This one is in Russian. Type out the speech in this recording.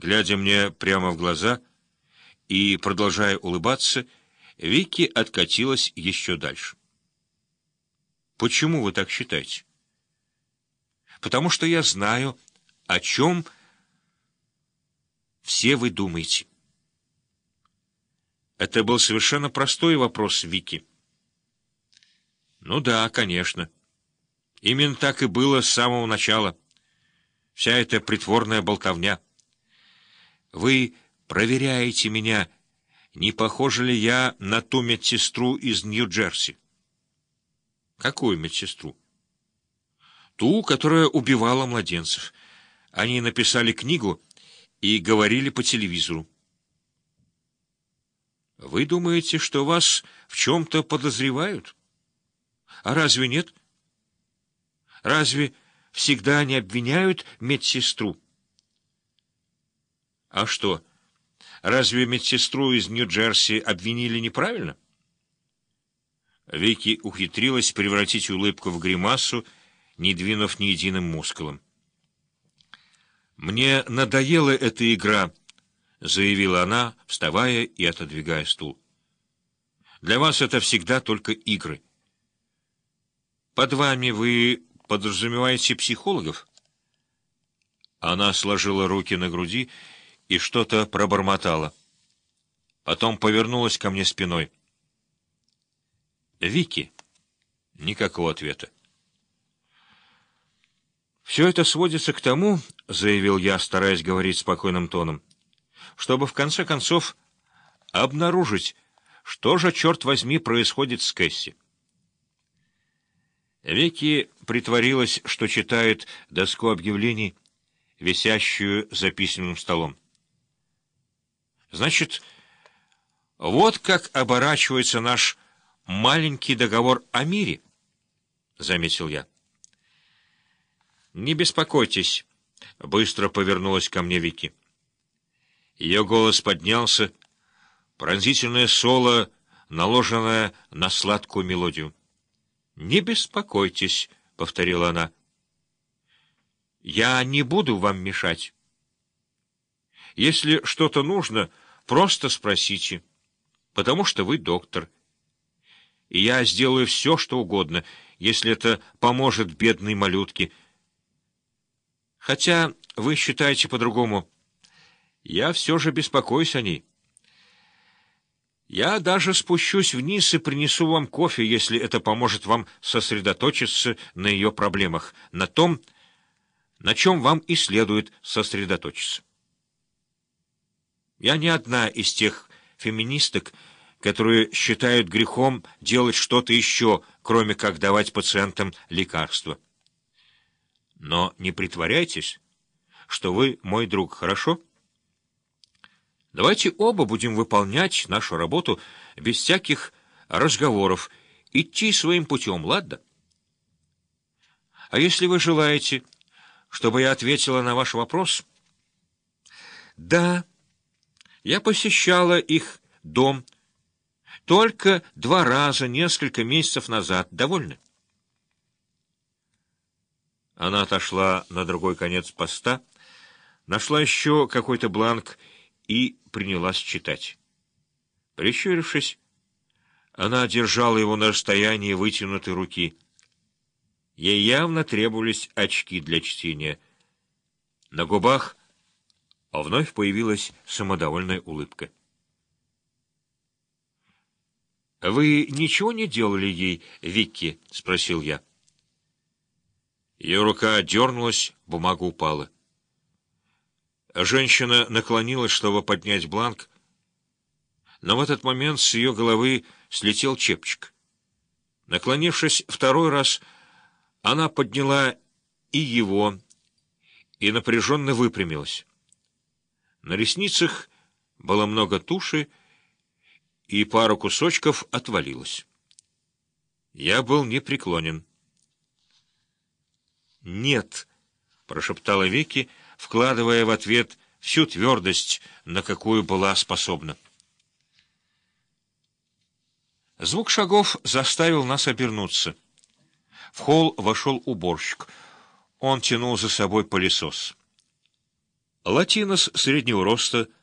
Глядя мне прямо в глаза и продолжая улыбаться, Вики откатилась еще дальше. «Почему вы так считаете?» «Потому что я знаю, о чем все вы думаете». Это был совершенно простой вопрос, Вики. «Ну да, конечно. Именно так и было с самого начала. Вся эта притворная болтовня. Вы проверяете меня, не похожа ли я на ту медсестру из Нью-Джерси». «Какую медсестру?» «Ту, которая убивала младенцев. Они написали книгу и говорили по телевизору». «Вы думаете, что вас в чем-то подозревают? А разве нет? Разве всегда не обвиняют медсестру?» «А что, разве медсестру из Нью-Джерси обвинили неправильно?» Вики ухитрилась превратить улыбку в гримасу, не двинув ни единым мускулом. «Мне надоела эта игра», — заявила она, вставая и отодвигая стул. «Для вас это всегда только игры. Под вами вы подразумеваете психологов?» Она сложила руки на груди и что-то пробормотала. Потом повернулась ко мне спиной. «Вики». Никакого ответа. «Все это сводится к тому, — заявил я, стараясь говорить спокойным тоном, — чтобы в конце концов обнаружить, что же, черт возьми, происходит с Кэсси». Вики притворилась, что читает доску объявлений, висящую за письменным столом. «Значит, вот как оборачивается наш маленький договор о мире», — заметил я. «Не беспокойтесь», — быстро повернулась ко мне Вики. Ее голос поднялся, пронзительное соло, наложенное на сладкую мелодию. «Не беспокойтесь», — повторила она. «Я не буду вам мешать. Если что-то нужно, просто спросите, потому что вы доктор. И я сделаю все, что угодно, если это поможет бедной малютке. Хотя вы считаете по-другому. Я все же беспокоюсь о ней. Я даже спущусь вниз и принесу вам кофе, если это поможет вам сосредоточиться на ее проблемах, на том, на чем вам и следует сосредоточиться. Я не одна из тех феминисток, которые считают грехом делать что-то еще, кроме как давать пациентам лекарства. Но не притворяйтесь, что вы мой друг, хорошо? Давайте оба будем выполнять нашу работу без всяких разговоров, идти своим путем, ладно? А если вы желаете, чтобы я ответила на ваш вопрос? Да, я посещала их дом только 2 раза несколько месяцев назад. Довольны? Она отошла на другой конец поста, нашла еще какой-то бланк и принялась читать. Прищурившись, она держала его на расстоянии вытянутой руки. Ей явно требовались очки для чтения. На губах вновь появилась самодовольная улыбка. «Вы ничего не делали ей, Викки?» — спросил я. Ее рука дернулась, бумага упала. Женщина наклонилась, чтобы поднять бланк, но в этот момент с ее головы слетел чепчик. Наклонившись второй раз, она подняла и его, и напряженно выпрямилась. На ресницах было много туши, и пару кусочков отвалилось. Я был непреклонен. «Нет», — прошептала Вики, вкладывая в ответ всю твердость, на какую была способна. Звук шагов заставил нас обернуться. В холл вошел уборщик. Он тянул за собой пылесос. Латинос среднего роста,